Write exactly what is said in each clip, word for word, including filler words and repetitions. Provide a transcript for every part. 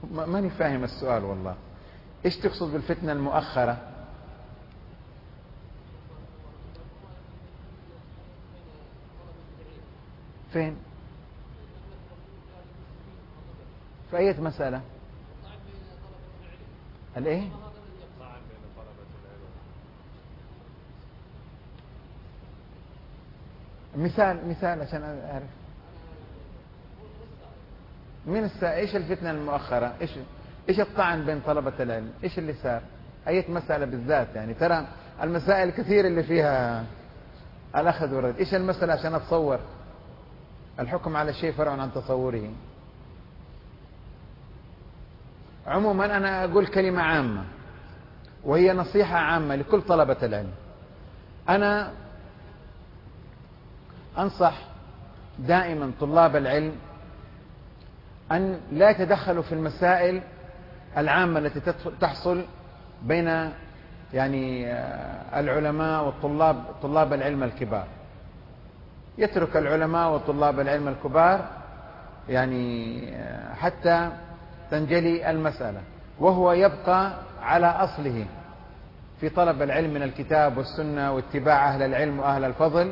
ماني فاهم السؤال والله. إيش تقصد بالفتنة المؤخرة؟ فين؟ في أي مسألة؟ الإيه؟ مثال مثال عشان أعرف. مين السا... إيش الفتنة المؤخرة؟ إيش إيش الطعن بين طلبة العلم؟ إيش اللي صار؟ أي مسألة بالذات؟ يعني ترى المسائل كثير اللي فيها الأخذ والرد. إيش المسألة عشان أتصور؟ الحكم على الشيء فرع عن تصوره. عموما أنا أقول كلمة عامة وهي نصيحة عامة لكل طلبة العلم. أنا أنصح دائما طلاب العلم أن لا يتدخلوا في المسائل العامة التي تحصل بين يعني العلماء والطلاب طلاب العلم الكبار. يترك العلماء وطلاب العلم الكبار يعني حتى تنجلي المسألة، وهو يبقى على أصله في طلب العلم من الكتاب والسنة واتباع أهل العلم وأهل الفضل،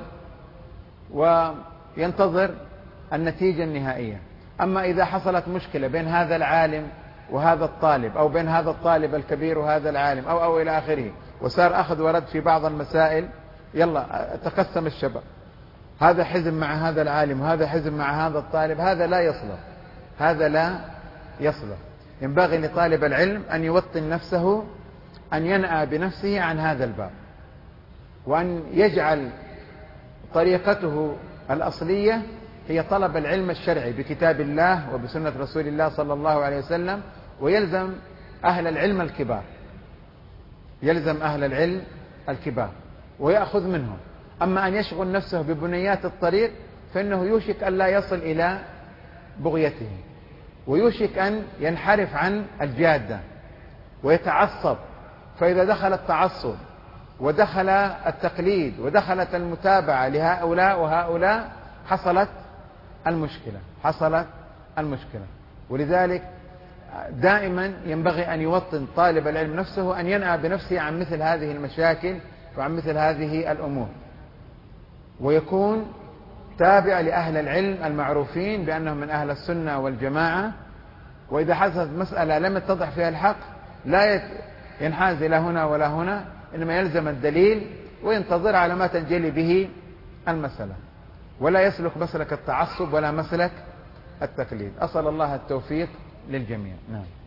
وينتظر النتيجة النهائية. أما إذا حصلت مشكلة بين هذا العالم وهذا الطالب، أو بين هذا الطالب الكبير وهذا العالم، أو أو إلى آخره، وصار أخذ ورد في بعض المسائل، يلا تقسم الشباب، هذا حزب مع هذا العالم وهذا حزب مع هذا الطالب، هذا لا يصلح، هذا لا يصلح. ينبغي لطالب العلم أن يوطن نفسه، أن ينأى بنفسه عن هذا الباب، وأن يجعل طريقته الأصلية هي طلب العلم الشرعي بكتاب الله وبسنة رسول الله صلى الله عليه وسلم، ويلزم أهل العلم الكبار، يلزم أهل العلم الكبار ويأخذ منهم. أما أن يشغل نفسه ببنيات الطريق فإنه يوشك أن لا يصل إلى بغيته، ويوشك أن ينحرف عن الجادة ويتعصب. فإذا دخل التعصب ودخل التقليد ودخلت المتابعة لهؤلاء وهؤلاء حصلت المشكلة حصلت المشكلة ولذلك دائما ينبغي أن يوطن طالب العلم نفسه، أن ينأى بنفسه عن مثل هذه المشاكل وعن مثل هذه الأمور، ويكون تابع لأهل العلم المعروفين بأنهم من أهل السنة والجماعة. وإذا حصلت مسألة لم يتضح فيها الحق لا ينحاز إلى هنا ولا هنا، إنما يلزم الدليل وينتظر على ما تنجلي به المسألة، ولا يسلك مسلك التعصب ولا مسلك التقليد. أسأل الله التوفيق للجميع. نعم.